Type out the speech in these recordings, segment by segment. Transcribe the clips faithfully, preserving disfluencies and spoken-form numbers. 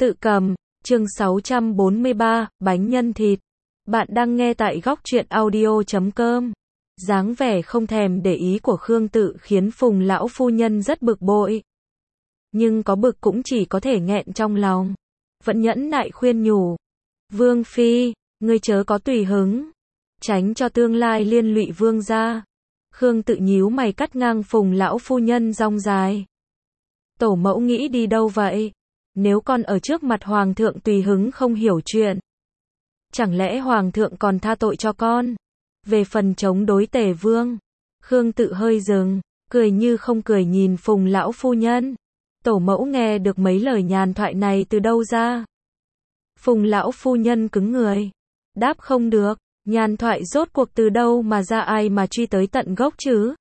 Tự cầm, chương sáu trăm bốn mươi ba, bánh nhân thịt. Bạn đang nghe tại góc truyện audio chấm com. Dáng vẻ không thèm để ý của Khương Tự khiến Phùng lão phu nhân rất bực bội. Nhưng có bực cũng chỉ có thể nghẹn trong lòng. Vẫn nhẫn nại khuyên nhủ. Vương phi, ngươi chớ có tùy hứng. Tránh cho tương lai liên lụy vương gia. Khương Tự nhíu mày cắt ngang Phùng lão phu nhân rong dài. Tổ mẫu nghĩ đi đâu vậy? Nếu con ở trước mặt hoàng thượng tùy hứng không hiểu chuyện, chẳng lẽ hoàng thượng còn tha tội cho con? Về phần chống đối Tề vương, Khương Tự hơi dừng, cười như không cười nhìn Phùng lão phu nhân. Tổ mẫu nghe được mấy lời nhàn thoại này từ đâu ra? Phùng lão phu nhân cứng người, đáp không được, nhàn thoại rốt cuộc từ đâu mà ra, ai mà truy tới tận gốc chứ?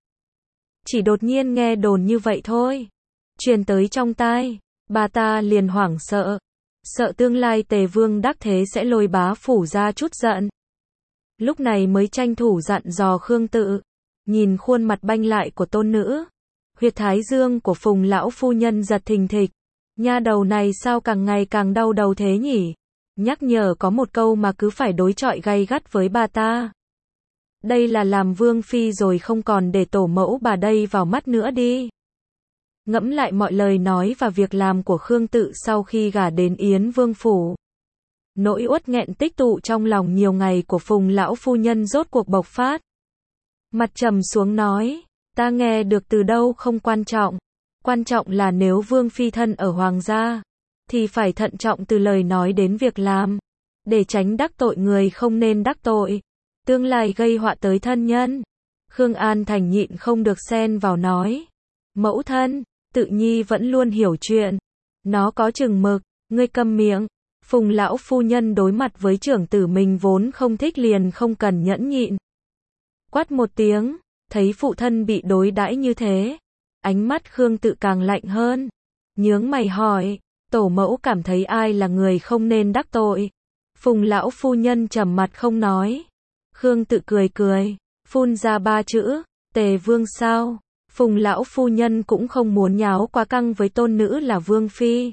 Chỉ đột nhiên nghe đồn như vậy thôi, truyền tới trong tai. Bà ta liền hoảng sợ, sợ tương lai Tề vương đắc thế sẽ lôi bá phủ ra chút giận. Lúc này mới tranh thủ dặn dò Khương Tự, nhìn khuôn mặt banh lại của tôn nữ, huyệt thái dương của Phùng lão phu nhân giật thình thịch. Nha đầu này sao càng ngày càng đau đầu thế nhỉ? Nhắc nhở có một câu mà cứ phải đối chọi gay gắt với bà ta. Đây là làm vương phi rồi không còn để tổ mẫu bà đây vào mắt nữa đi. Ngẫm lại mọi lời nói và việc làm của Khương Tự sau khi gả đến Yến Vương phủ, nỗi uất nghẹn tích tụ trong lòng nhiều ngày của Phùng lão phu nhân rốt cuộc bộc phát. Mặt trầm xuống nói, ta nghe được từ đâu không quan trọng, quan trọng là nếu vương phi thân ở hoàng gia, thì phải thận trọng từ lời nói đến việc làm, để tránh đắc tội người không nên đắc tội, tương lai gây họa tới thân nhân. Khương An Thành nhịn không được xen vào nói, mẫu thân, Tự nhi vẫn luôn hiểu chuyện, nó có chừng mực, ngươi câm miệng. Phùng lão phu nhân đối mặt với trưởng tử mình vốn không thích liền không cần nhẫn nhịn. Quát một tiếng, thấy phụ thân bị đối đãi như thế, ánh mắt Khương Tự càng lạnh hơn, nhướng mày hỏi, tổ mẫu cảm thấy ai là người không nên đắc tội? Phùng lão phu nhân trầm mặt không nói. Khương Tự cười cười, phun ra ba chữ, Tề vương sao? Phùng lão phu nhân cũng không muốn nháo quá căng với tôn nữ là vương phi.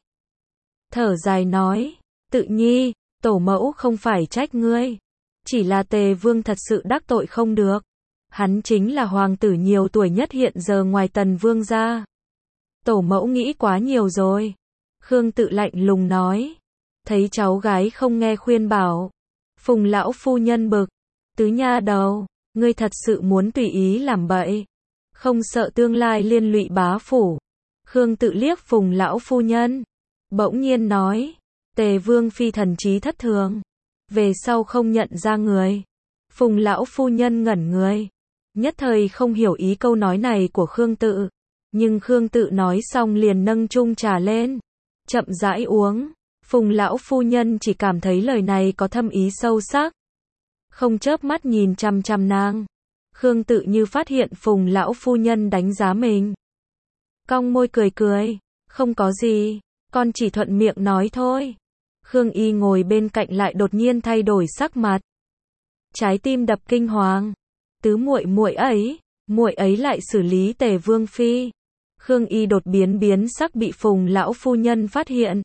Thở dài nói, Tự nhi, tổ mẫu không phải trách ngươi, chỉ là Tề vương thật sự đắc tội không được. Hắn chính là hoàng tử nhiều tuổi nhất hiện giờ ngoài Tần vương gia. Tổ mẫu nghĩ quá nhiều rồi. Khương Tự lạnh lùng nói. Thấy cháu gái không nghe khuyên bảo, Phùng lão phu nhân bực, tứ nha đầu, ngươi thật sự muốn tùy ý làm bậy, không sợ tương lai liên lụy bá phủ? Khương Tự liếc Phùng lão phu nhân, bỗng nhiên nói, Tề vương phi thần trí thất thường, về sau không nhận ra người. Phùng lão phu nhân ngẩn người, nhất thời không hiểu ý câu nói này của Khương Tự, nhưng Khương Tự nói xong liền nâng chung trà lên, chậm rãi uống. Phùng lão phu nhân chỉ cảm thấy lời này có thâm ý sâu sắc, không chớp mắt nhìn chằm chằm nàng. Khương Tự như phát hiện Phùng lão phu nhân đánh giá mình, cong môi cười cười, không có gì, con chỉ thuận miệng nói thôi. Khương Y ngồi bên cạnh lại đột nhiên thay đổi sắc mặt, trái tim đập kinh hoàng. Tứ muội muội ấy, muội ấy lại xử lý Tề vương phi. Khương Y đột biến biến sắc bị Phùng lão phu nhân phát hiện,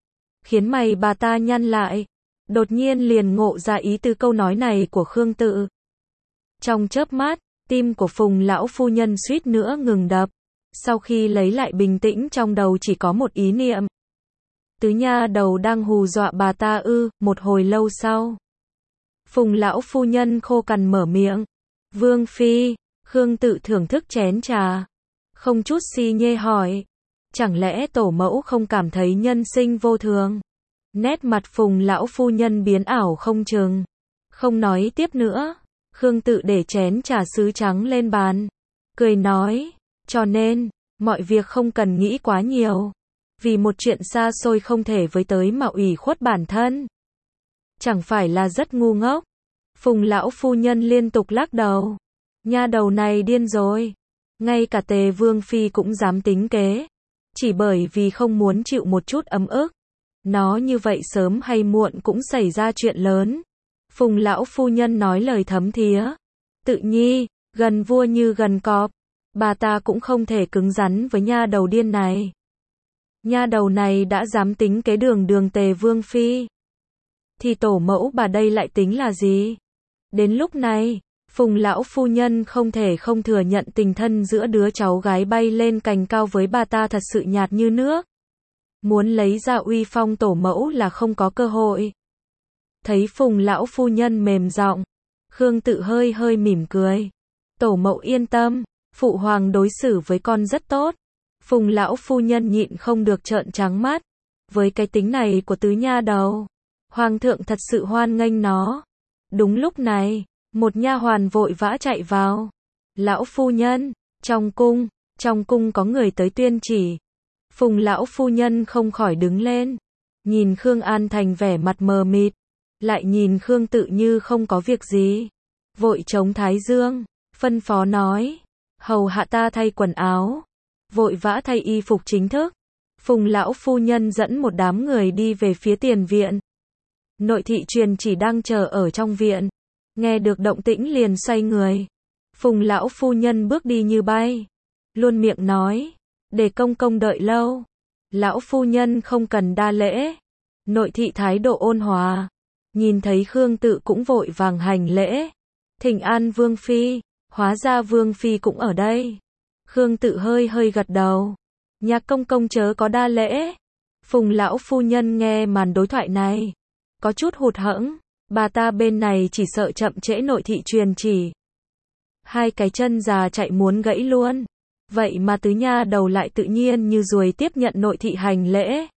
khiến mày bà ta nhăn lại, đột nhiên liền ngộ ra ý từ câu nói này của Khương Tự. Trong chớp mắt, tim của Phùng lão phu nhân suýt nữa ngừng đập. Sau khi lấy lại bình tĩnh trong đầu chỉ có một ý niệm. Tứ nha đầu đang hù dọa bà ta ư? Một hồi lâu sau, Phùng lão phu nhân khô cằn mở miệng. Vương phi. Khương Tự thưởng thức chén trà, không chút si nhê hỏi, chẳng lẽ tổ mẫu không cảm thấy nhân sinh vô thường? Nét mặt Phùng lão phu nhân biến ảo không chừng, không nói tiếp nữa. Khương Tự để chén trà sứ trắng lên bàn, cười nói, cho nên, mọi việc không cần nghĩ quá nhiều, vì một chuyện xa xôi không thể với tới mà ủy khuất bản thân, chẳng phải là rất ngu ngốc? Phùng lão phu nhân liên tục lắc đầu, nha đầu này điên rồi, ngay cả Tề vương phi cũng dám tính kế, chỉ bởi vì không muốn chịu một chút ấm ức. Nó như vậy sớm hay muộn cũng xảy ra chuyện lớn. Phùng lão phu nhân nói lời thấm thía. Tự nhi, gần vua như gần cọp, bà ta cũng không thể cứng rắn với nha đầu điên này. Nha đầu này đã dám tính kế đường đường Tề Vương Phi. Thì tổ mẫu bà đây lại tính là gì? Đến lúc này, Phùng lão phu nhân không thể không thừa nhận tình thân giữa đứa cháu gái bay lên cành cao với bà ta thật sự nhạt như nước. Muốn lấy ra uy phong tổ mẫu là không có cơ hội. Thấy Phùng lão phu nhân mềm giọng, Khương Tự hơi hơi mỉm cười. Tổ mẫu yên tâm, phụ hoàng đối xử với con rất tốt. Phùng lão phu nhân nhịn không được trợn trắng mắt. Với cái tính này của tứ nha đầu, hoàng thượng thật sự hoan nghênh nó. Đúng lúc này, một nha hoàn vội vã chạy vào. Lão phu nhân, trong cung, trong cung có người tới tuyên chỉ. Phùng lão phu nhân không khỏi đứng lên, nhìn Khương An Thành vẻ mặt mờ mịt, lại nhìn Khương Tự như không có việc gì, vội chống thái dương, phân phó nói, hầu hạ ta thay quần áo, vội vã thay y phục chính thức. Phùng lão phu nhân dẫn một đám người đi về phía tiền viện. Nội thị truyền chỉ đang chờ ở trong viện, nghe được động tĩnh liền xoay người. Phùng lão phu nhân bước đi như bay, luôn miệng nói, để công công đợi lâu. Lão phu nhân không cần đa lễ. Nội thị thái độ ôn hòa, nhìn thấy Khương Tự cũng vội vàng hành lễ. Thỉnh an Vương Phi, hóa ra Vương Phi cũng ở đây. Khương Tự hơi hơi gật đầu. Nhà công công chớ có đa lễ. Phùng lão phu nhân nghe màn đối thoại này, có chút hụt hẫng. Bà ta bên này chỉ sợ chậm trễ nội thị truyền chỉ. Hai cái chân già chạy muốn gãy luôn. Vậy mà tứ nha đầu lại tự nhiên như ruồi tiếp nhận nội thị hành lễ.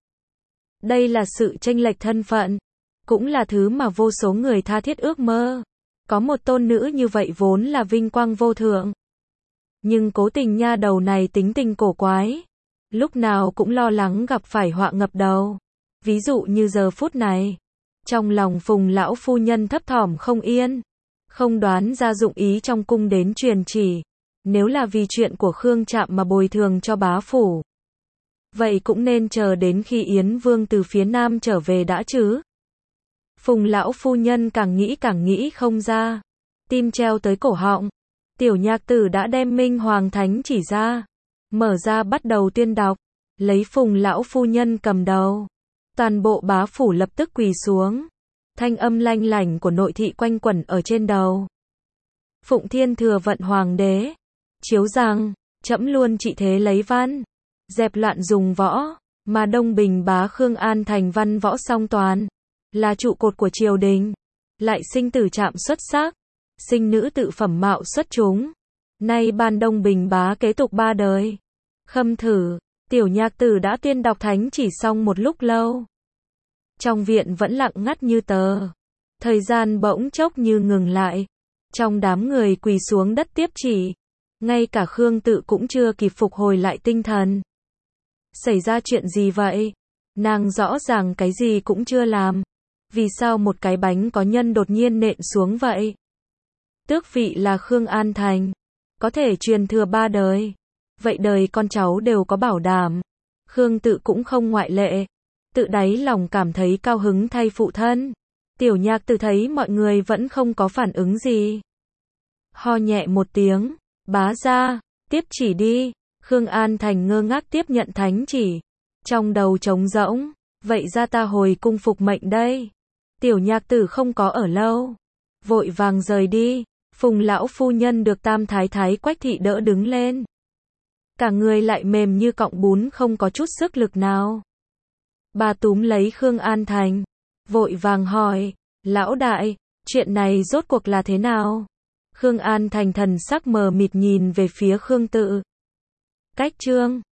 Đây là sự chênh lệch thân phận, cũng là thứ mà vô số người tha thiết ước mơ. Có một tôn nữ như vậy vốn là vinh quang vô thượng. Nhưng cố tình nha đầu này tính tình cổ quái, lúc nào cũng lo lắng gặp phải họa ngập đầu. Ví dụ như giờ phút này, trong lòng Phùng lão phu nhân thấp thỏm không yên, không đoán ra dụng ý trong cung đến truyền chỉ. Nếu là vì chuyện của Khương Trạm mà bồi thường cho bá phủ, vậy cũng nên chờ đến khi Yến Vương từ phía Nam trở về đã chứ. Phùng lão phu nhân càng nghĩ càng nghĩ không ra, tim treo tới cổ họng. Tiểu nhạc tử đã đem Minh Hoàng Thánh chỉ ra, mở ra bắt đầu tuyên đọc, lấy Phùng lão phu nhân cầm đầu. Toàn bộ bá phủ lập tức quỳ xuống, thanh âm lanh lảnh của nội thị quanh quẩn ở trên đầu. Phụng Thiên thừa vận hoàng đế, chiếu rằng, trẫm luôn trị thế lấy văn, dẹp loạn dùng võ, mà Đông Bình bá Khương An Thành văn võ song toàn, là trụ cột của triều đình, lại sinh tử trạm xuất sắc, sinh nữ tự phẩm mạo xuất chúng. Nay ban Đông Bình bá kế tục ba đời. Khâm thử, tiểu nhạc tử đã tuyên đọc thánh chỉ xong một lúc lâu. Trong viện vẫn lặng ngắt như tờ. Thời gian bỗng chốc như ngừng lại. Trong đám người quỳ xuống đất tiếp chỉ, ngay cả Khương Tự cũng chưa kịp phục hồi lại tinh thần. Xảy ra chuyện gì vậy? Nàng rõ ràng cái gì cũng chưa làm. Vì sao một cái bánh có nhân đột nhiên nện xuống vậy? Tước vị là Khương An Thành, có thể truyền thừa ba đời. Vậy đời con cháu đều có bảo đảm. Khương Tự cũng không ngoại lệ. Tự đáy lòng cảm thấy cao hứng thay phụ thân. Tiểu nhạc tử thấy mọi người vẫn không có phản ứng gì, ho nhẹ một tiếng, bá gia, tiếp chỉ đi. Khương An Thành ngơ ngác tiếp nhận thánh chỉ, trong đầu trống rỗng, vậy ra ta hồi cung phục mệnh đây. Tiểu nhạc tử không có ở lâu, vội vàng rời đi. Phùng lão phu nhân được tam thái thái Quách thị đỡ đứng lên, cả người lại mềm như cọng bún, không có chút sức lực nào. Bà túm lấy Khương An Thành, vội vàng hỏi, lão đại, chuyện này rốt cuộc là thế nào? Khương An Thành thần sắc mờ mịt nhìn về phía Khương Tự. Cách chương